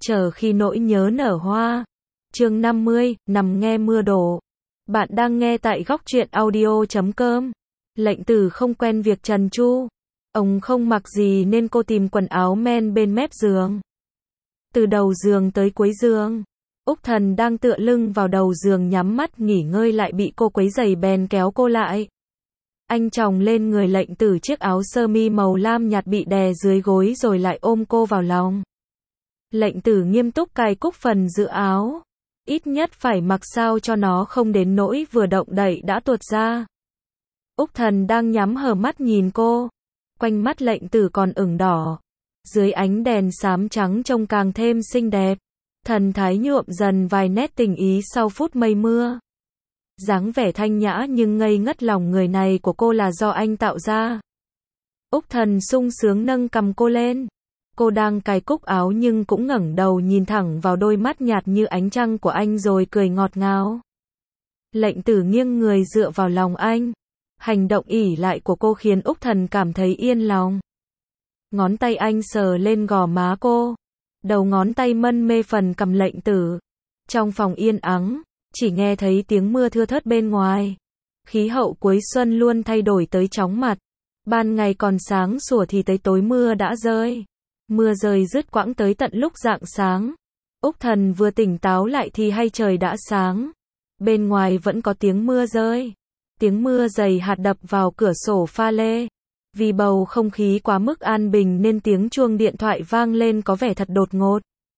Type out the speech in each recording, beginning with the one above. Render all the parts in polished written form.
Chờ khi nỗi nhớ nở hoa. Chương 50, nằm nghe mưa đổ. Bạn đang nghe tại góc truyện audio.com. Lệnh Tử không quen việc trần tru. Ông không mặc gì nên cô tìm quần áo men bên mép giường. Từ đầu giường tới cuối giường, Úc Thần đang tựa lưng vào đầu giường nhắm mắt nghỉ ngơi lại bị cô quấy rầy bèn kéo cô lại. Anh chồng lên người Lệnh Tử chiếc áo sơ mi màu lam nhạt bị đè dưới gối rồi lại ôm cô vào lòng. Lệnh Tử nghiêm túc cài cúc phần giữa áo. Ít nhất phải mặc sao cho nó không đến nỗi vừa động đậy đã tuột ra. Úc Thần đang nhắm hờ mắt nhìn cô. Quanh mắt Lệnh Tử còn ửng đỏ. Dưới ánh đèn xám trắng trông càng thêm xinh đẹp. Thần thái nhuộm dần vài nét tình ý sau phút mây mưa. Dáng vẻ thanh nhã nhưng ngây ngất lòng người này của cô là do anh tạo ra. Úc Thần sung sướng nâng cầm cô lên. Cô đang cài cúc áo nhưng cũng ngẩng đầu nhìn thẳng vào đôi mắt nhạt như ánh trăng của anh rồi cười ngọt ngào. Lệnh Tử nghiêng người dựa vào lòng anh. Hành động ỷ lại của cô khiến Úc Thần cảm thấy yên lòng. Ngón tay anh sờ lên gò má cô. Đầu ngón tay mân mê phần cằm Lệnh Tử. Trong phòng yên ắng, chỉ nghe thấy tiếng mưa thưa thớt bên ngoài. Khí hậu cuối xuân luôn thay đổi tới chóng mặt. Ban ngày còn sáng sủa thì tới tối mưa đã rơi. Mưa rơi dứt quãng tới tận lúc rạng sáng. Úc Thần vừa tỉnh táo lại thì hay trời đã sáng. Bên ngoài vẫn có tiếng mưa rơi. Tiếng mưa dày hạt đập vào cửa sổ pha lê. Vì bầu không khí quá mức an bình nên tiếng chuông điện thoại vang lên có vẻ thật đột ngột.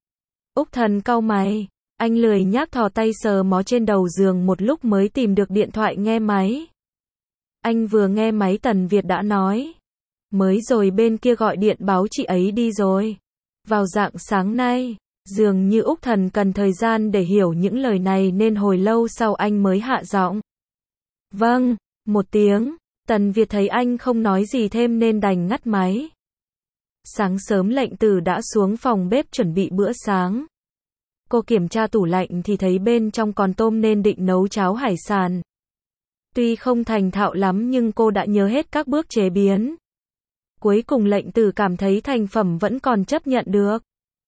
Úc Thần cau mày. Anh lười nhác thò tay sờ mó trên đầu giường một lúc mới tìm được điện thoại nghe máy. Anh vừa nghe máy Tần Việt đã nói. Mới rồi bên kia gọi điện báo chị ấy đi rồi. Vào rạng sáng nay, dường như Úc Thần cần thời gian để hiểu những lời này nên hồi lâu sau anh mới hạ giọng. Vâng, một tiếng. Tần Việt thấy anh không nói gì thêm nên đành ngắt máy. Sáng sớm Lệnh Tử đã xuống phòng bếp chuẩn bị bữa sáng. Cô kiểm tra tủ lạnh thì thấy bên trong còn tôm nên định nấu cháo hải sản. Tuy không thành thạo lắm nhưng cô đã nhớ hết các bước chế biến. Cuối cùng Lệnh Tử cảm thấy thành phẩm vẫn còn chấp nhận được.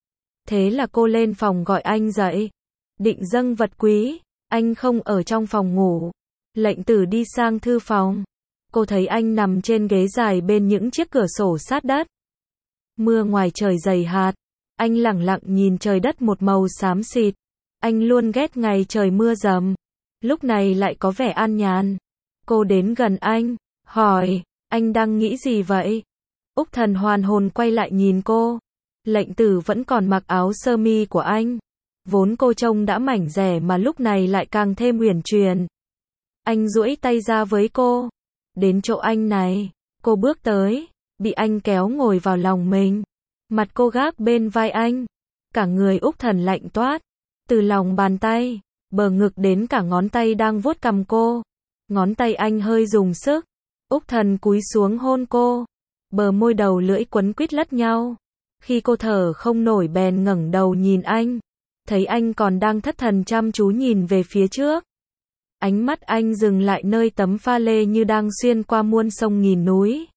Thế là cô lên phòng gọi anh dậy. Định dâng vật quý. Anh không ở trong phòng ngủ. Lệnh Tử đi sang thư phòng. Cô thấy anh nằm trên ghế dài bên những chiếc cửa sổ sát đất. Mưa ngoài trời dày hạt. Anh lẳng lặng nhìn trời đất một màu xám xịt. Anh luôn ghét ngày trời mưa dầm. Lúc này lại có vẻ an nhàn. Cô đến gần anh, hỏi, anh đang nghĩ gì vậy? Úc Thần hoàn hồn quay lại nhìn cô. Lệnh Tử vẫn còn mặc áo sơ mi của anh. Vốn cô trông đã mảnh dẻ mà lúc này lại càng thêm uyển chuyển. Anh duỗi tay ra với cô. Đến chỗ anh này, cô bước tới, bị anh kéo ngồi vào lòng mình. Mặt cô gác bên vai anh. Cả người Úc Thần lạnh toát. Từ lòng bàn tay, bờ ngực đến cả ngón tay đang vuốt cằm cô. Ngón tay anh hơi dùng sức. Úc Thần cúi xuống hôn cô. Bờ môi đầu lưỡi quấn quýt lẫn nhau. Khi cô thở không nổi bèn ngẩng đầu nhìn anh. Thấy anh còn đang thất thần chăm chú nhìn về phía trước. Ánh mắt anh dừng lại nơi tấm pha lê như đang xuyên qua muôn sông nghìn núi.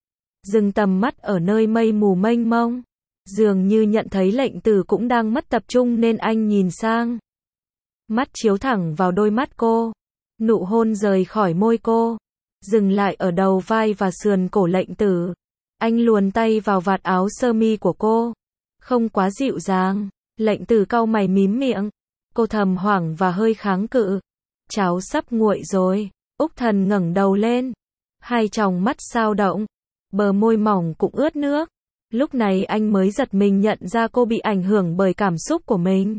Dừng tầm mắt ở nơi mây mù mênh mông. Dường như nhận thấy Lệnh Tử cũng đang mất tập trung nên anh nhìn sang. Mắt chiếu thẳng vào đôi mắt cô. Nụ hôn rời khỏi môi cô. Dừng lại ở đầu vai và sườn cổ Lệnh Tử. Anh luồn tay vào vạt áo sơ mi của cô. Không quá dịu dàng. Lệnh Tử cau mày mím miệng. Cô thầm hoảng và hơi kháng cự. Cháo sắp nguội rồi. Úc Thần ngẩng đầu lên. Hai tròng mắt sao động. Bờ môi mỏng cũng ướt nước. Lúc này anh mới giật mình nhận ra cô bị ảnh hưởng bởi cảm xúc của mình.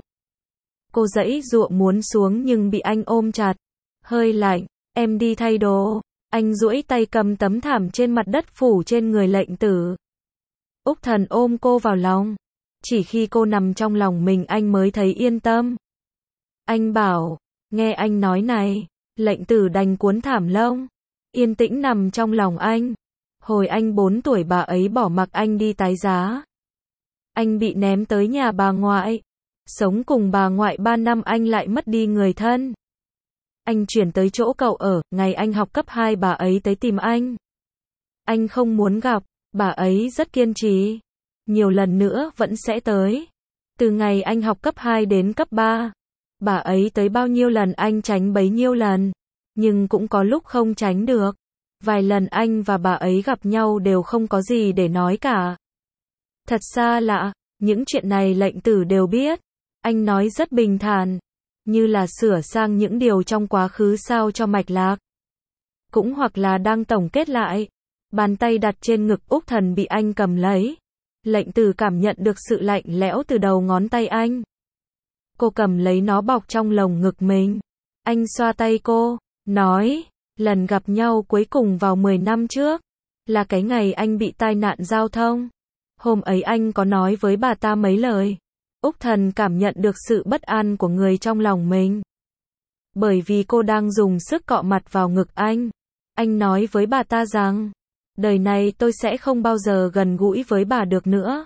Cô giãy giụa muốn xuống nhưng bị anh ôm chặt. Hơi lạnh, em đi thay đồ. Anh duỗi tay cầm tấm thảm trên mặt đất phủ trên người Lệnh Tử. Úc Thần ôm cô vào lòng. Chỉ khi cô nằm trong lòng mình anh mới thấy yên tâm. Anh bảo, nghe anh nói này. Lệnh Tử đành cuốn thảm lông. Yên tĩnh nằm trong lòng anh. Hồi anh 4 tuổi bà ấy bỏ mặc anh đi tái giá. Anh bị ném tới nhà bà ngoại. Sống cùng bà ngoại 3 năm anh lại mất đi người thân. Anh chuyển tới chỗ cậu ở, ngày anh học cấp 2 bà ấy tới tìm anh. Anh không muốn gặp, bà ấy rất kiên trì. Nhiều lần nữa vẫn sẽ tới. Từ ngày anh học cấp 2 đến cấp 3, bà ấy tới bao nhiêu lần anh tránh bấy nhiêu lần, nhưng cũng có lúc không tránh được. Vài lần anh và bà ấy gặp nhau đều không có gì để nói cả. Thật xa lạ, những chuyện này lệnh tử đều biết. Anh nói rất bình thản, như là sửa sang những điều trong quá khứ sao cho mạch lạc. Cũng hoặc là đang tổng kết lại. Bàn tay đặt trên ngực Úc Thần bị anh cầm lấy. Lệnh tử cảm nhận được sự lạnh lẽo từ đầu ngón tay anh. Cô cầm lấy nó bọc trong lồng ngực mình. Anh xoa tay cô, nói, lần gặp nhau cuối cùng vào 10 năm trước, là cái ngày anh bị tai nạn giao thông. Hôm ấy anh có nói với bà ta mấy lời. Úc Thần cảm nhận được sự bất an của người trong lòng mình. Bởi vì cô đang dùng sức cọ mặt vào ngực anh. Anh nói với bà ta rằng, đời này tôi sẽ không bao giờ gần gũi với bà được nữa.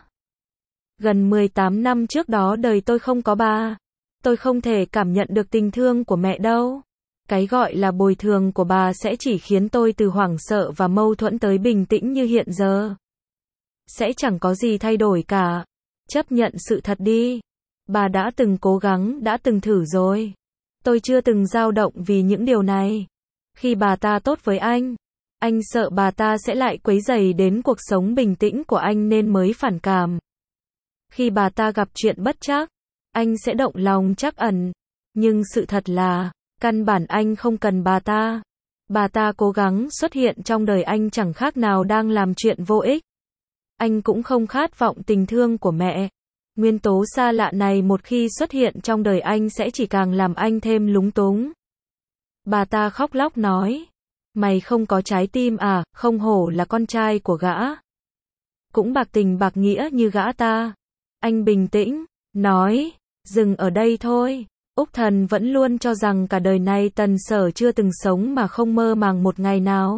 Gần 18 năm trước đó đời tôi không có bà. Tôi không thể cảm nhận được tình thương của mẹ đâu. Cái gọi là bồi thường của bà sẽ chỉ khiến tôi từ hoảng sợ và mâu thuẫn tới bình tĩnh như hiện giờ. Sẽ chẳng có gì thay đổi cả. Chấp nhận sự thật đi. Bà đã từng cố gắng, đã từng thử rồi. Tôi chưa từng dao động vì những điều này. Khi bà ta tốt với anh sợ bà ta sẽ lại quấy rầy đến cuộc sống bình tĩnh của anh nên mới phản cảm. Khi bà ta gặp chuyện bất trắc, anh sẽ động lòng trắc ẩn. Nhưng sự thật là, căn bản anh không cần bà ta. Bà ta cố gắng xuất hiện trong đời anh chẳng khác nào đang làm chuyện vô ích. Anh cũng không khát vọng tình thương của mẹ. Nguyên tố xa lạ này một khi xuất hiện trong đời anh sẽ chỉ càng làm anh thêm lúng túng. Bà ta khóc lóc nói, mày không có trái tim à, không hổ là con trai của gã. Cũng bạc tình bạc nghĩa như gã ta. Anh bình tĩnh, nói, dừng ở đây thôi. Úc Thần vẫn luôn cho rằng cả đời này Tần Sở chưa từng sống mà không mơ màng một ngày nào.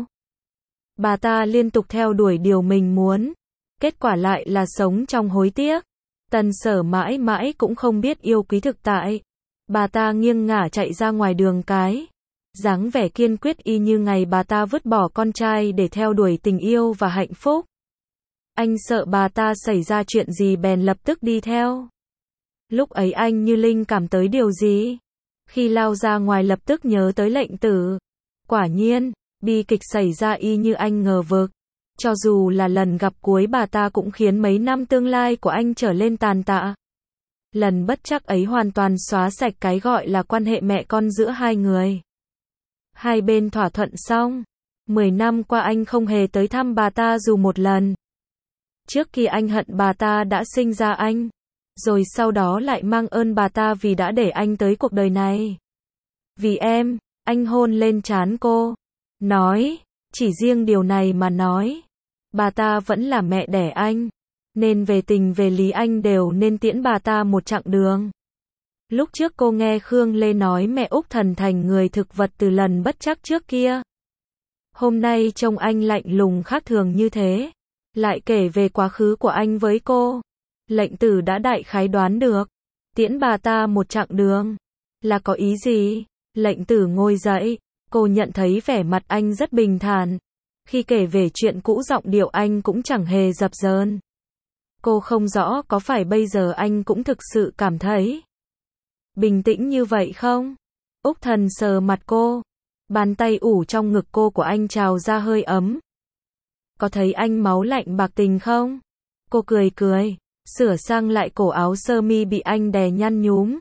Bà ta liên tục theo đuổi điều mình muốn. Kết quả lại là sống trong hối tiếc. Tần Sở mãi mãi cũng không biết yêu quý thực tại. Bà ta nghiêng ngả chạy ra ngoài đường cái. Dáng vẻ kiên quyết y như ngày bà ta vứt bỏ con trai để theo đuổi tình yêu và hạnh phúc. Anh sợ bà ta xảy ra chuyện gì bèn lập tức đi theo. Lúc ấy anh như linh cảm tới điều gì. Khi lao ra ngoài lập tức nhớ tới lệnh tử. Quả nhiên, bi kịch xảy ra y như anh ngờ vực. Cho dù là lần gặp cuối bà ta cũng khiến mấy năm tương lai của anh trở lên tàn tạ. Lần bất trắc ấy hoàn toàn xóa sạch cái gọi là quan hệ mẹ con giữa hai người. Hai bên thỏa thuận xong. 10 năm qua anh không hề tới thăm bà ta dù một lần. Trước khi anh hận bà ta đã sinh ra anh. Rồi sau đó lại mang ơn bà ta vì đã để anh tới cuộc đời này. Vì em, anh hôn lên trán cô. Nói, chỉ riêng điều này mà nói. Bà ta vẫn là mẹ đẻ anh. Nên về tình về lý anh đều nên tiễn bà ta một chặng đường. Lúc trước cô nghe Khương Lê nói mẹ Úc Thần thành người thực vật từ lần bất trắc trước kia. Hôm nay trông anh lạnh lùng khác thường như thế. Lại kể về quá khứ của anh với cô. Lệnh tử đã đại khái đoán được. Tiễn bà ta một chặng đường. Là có ý gì? Lệnh tử ngồi dậy. Cô nhận thấy vẻ mặt anh rất bình thản. Khi kể về chuyện cũ giọng điệu anh cũng chẳng hề dập dờn. Cô không rõ có phải bây giờ anh cũng thực sự cảm thấy bình tĩnh như vậy không? Úc Thần sờ mặt cô. Bàn tay ủ trong ngực cô của anh trào ra hơi ấm. Có thấy anh máu lạnh bạc tình không? Cô cười cười. Sửa sang lại cổ áo sơ mi bị anh đè nhăn nhúm.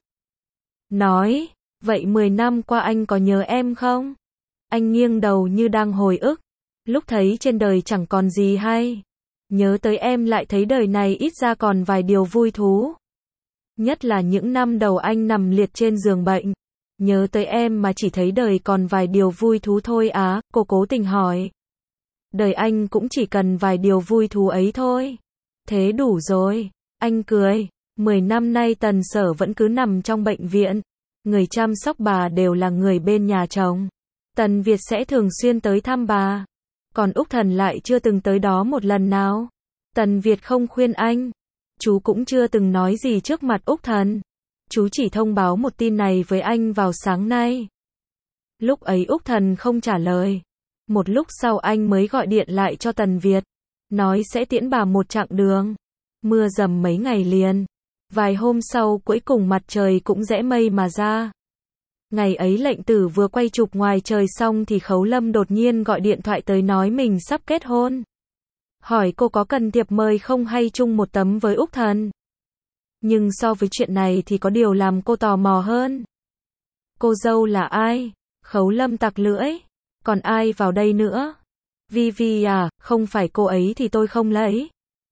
Nói, vậy 10 năm qua anh có nhớ em không? Anh nghiêng đầu như đang hồi ức. Lúc thấy trên đời chẳng còn gì hay. Nhớ tới em lại thấy đời này ít ra còn vài điều vui thú. Nhất là những năm đầu anh nằm liệt trên giường bệnh. Nhớ tới em mà chỉ thấy đời còn vài điều vui thú thôi á, cô cố tình hỏi. Đời anh cũng chỉ cần vài điều vui thú ấy thôi. Thế đủ rồi. Anh cười. 10 năm nay Tần Sở vẫn cứ nằm trong bệnh viện. Người chăm sóc bà đều là người bên nhà chồng. Tần Việt sẽ thường xuyên tới thăm bà. Còn Úc Thần lại chưa từng tới đó một lần nào. Tần Việt không khuyên anh. Chú cũng chưa từng nói gì trước mặt Úc Thần. Chú chỉ thông báo một tin này với anh vào sáng nay. Lúc ấy Úc Thần không trả lời. Một lúc sau anh mới gọi điện lại cho Tần Việt. Nói sẽ tiễn bà một chặng đường. Mưa dầm mấy ngày liền. Vài hôm sau cuối cùng mặt trời cũng rẽ mây mà ra. Ngày ấy Lệnh Tử vừa quay chụp ngoài trời xong thì Khấu Lâm đột nhiên gọi điện thoại tới nói mình sắp kết hôn. Hỏi cô có cần thiệp mời không hay chung một tấm với Úc Thần. Nhưng so với chuyện này thì có điều làm cô tò mò hơn. Cô dâu là ai? Khấu Lâm tặc lưỡi. Còn ai vào đây nữa? Vivi à, không phải cô ấy thì tôi không lấy.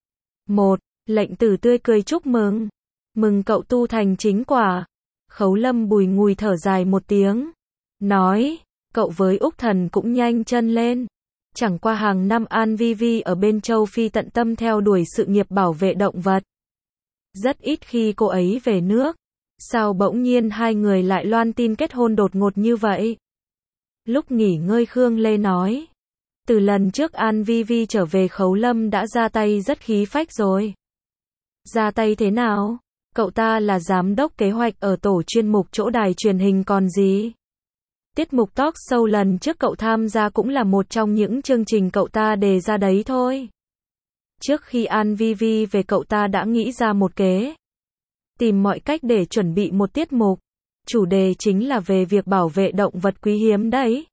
Lệnh Tử tươi cười chúc mừng. Mừng cậu tu thành chính quả. Khấu Lâm bùi ngùi thở dài một tiếng. Nói, cậu với Úc Thần cũng nhanh chân lên. Chẳng qua hàng năm An Vivi ở bên châu Phi tận tâm theo đuổi sự nghiệp bảo vệ động vật. Rất ít khi cô ấy về nước. Sao bỗng nhiên hai người lại loan tin kết hôn đột ngột như vậy? Lúc nghỉ ngơi Khương Lê nói. Từ lần trước An Vivi trở về Khấu Lâm đã ra tay rất khí phách rồi. Ra tay thế nào? Cậu ta là giám đốc kế hoạch ở tổ chuyên mục chỗ đài truyền hình còn gì? Tiết mục talk show lần trước cậu tham gia cũng là một trong những chương trình cậu ta đề ra đấy thôi. Trước khi An Vivi về cậu ta đã nghĩ ra một kế. Tìm mọi cách để chuẩn bị một tiết mục. Chủ đề chính là về việc bảo vệ động vật quý hiếm đấy.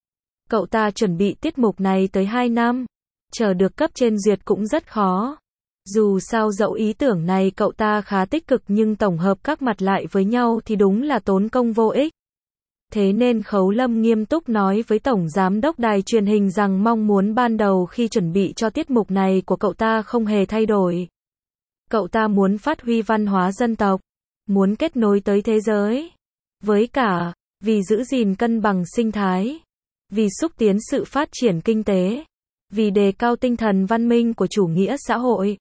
Cậu ta chuẩn bị tiết mục này tới 2 năm. Chờ được cấp trên duyệt cũng rất khó. Dù sao dẫu ý tưởng này cậu ta khá tích cực nhưng tổng hợp các mặt lại với nhau thì đúng là tốn công vô ích. Thế nên Khấu Lâm nghiêm túc nói với Tổng Giám đốc đài truyền hình rằng mong muốn ban đầu khi chuẩn bị cho tiết mục này của cậu ta không hề thay đổi. Cậu ta muốn phát huy văn hóa dân tộc, muốn kết nối tới thế giới. Với cả, vì giữ gìn cân bằng sinh thái, vì xúc tiến sự phát triển kinh tế, vì đề cao tinh thần văn minh của chủ nghĩa xã hội,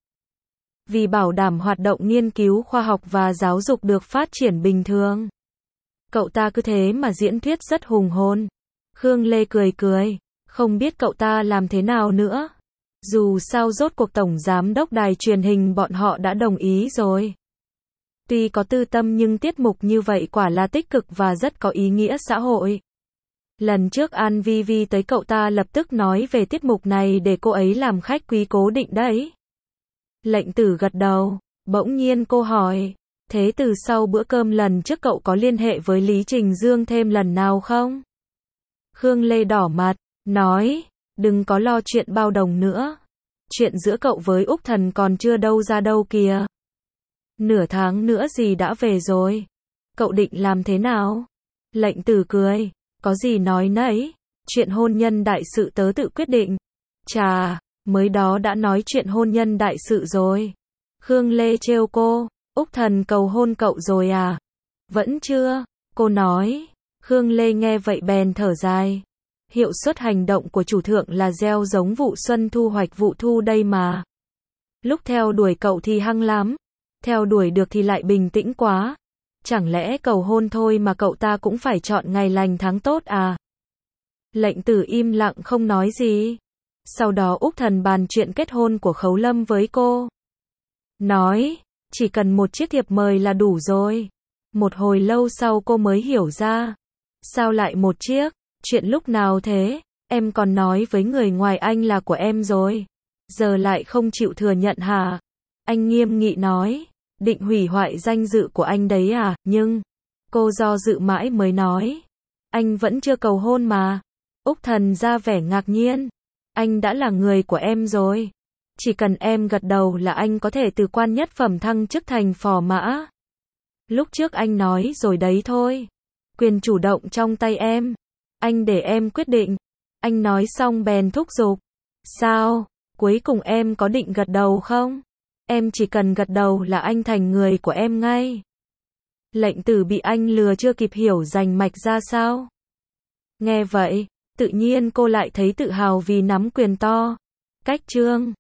vì bảo đảm hoạt động nghiên cứu khoa học và giáo dục được phát triển bình thường. Cậu ta cứ thế mà diễn thuyết rất hùng hồn. Khương Lê cười cười, không biết cậu ta làm thế nào nữa. Dù sao rốt cuộc Tổng Giám đốc đài truyền hình bọn họ đã đồng ý rồi. Tuy có tư tâm nhưng tiết mục như vậy quả là tích cực và rất có ý nghĩa xã hội. Lần trước An Vivi tới cậu ta lập tức nói về tiết mục này để cô ấy làm khách quý cố định đấy. Lệnh Tử gật đầu, bỗng nhiên cô hỏi, thế từ sau bữa cơm lần trước cậu có liên hệ với Lý Trình Dương thêm lần nào không? Khương Lê đỏ mặt, nói, đừng có lo chuyện bao đồng nữa. Chuyện giữa cậu với Úc Thần còn chưa đâu ra đâu kìa. Nửa tháng nữa gì đã về rồi. Cậu định làm thế nào? Lệnh Tử cười, có gì nói nấy. Chuyện hôn nhân đại sự tớ tự quyết định. Chà, mới đó đã nói chuyện hôn nhân đại sự rồi. Khương Lê trêu cô, Úc Thần cầu hôn cậu rồi à? Vẫn chưa, cô nói. Khương Lê nghe vậy bèn thở dài. Hiệu suất hành động của chủ thượng là gieo giống vụ xuân thu hoạch vụ thu đây mà. Lúc theo đuổi cậu thì hăng lắm. Theo đuổi được thì lại bình tĩnh quá. Chẳng lẽ cầu hôn thôi mà cậu ta cũng phải chọn ngày lành tháng tốt à? Lệnh Tử im lặng không nói gì. Sau đó Úc Thần bàn chuyện kết hôn của Khấu Lâm với cô. Nói, chỉ cần một chiếc thiệp mời là đủ rồi. Một hồi lâu sau cô mới hiểu ra. Sao lại một chiếc? Chuyện lúc nào thế? Em còn nói với người ngoài anh là của em rồi. Giờ lại không chịu thừa nhận hả? Anh nghiêm nghị nói. Định hủy hoại danh dự của anh đấy à? Nhưng, cô do dự mãi mới nói. Anh vẫn chưa cầu hôn mà. Úc Thần ra vẻ ngạc nhiên. Anh đã là người của em rồi. Chỉ cần em gật đầu là anh có thể từ quan nhất phẩm thăng chức thành phò mã. Lúc trước anh nói rồi đấy thôi. Quyền chủ động trong tay em. Anh để em quyết định. Anh nói xong bèn thúc giục. Sao? Cuối cùng em có định gật đầu không? Em chỉ cần gật đầu là anh thành người của em ngay. Lệnh Tử bị anh lừa chưa kịp hiểu rành mạch ra sao. Nghe vậy, tự nhiên cô lại thấy tự hào vì nắm quyền to. Cách chương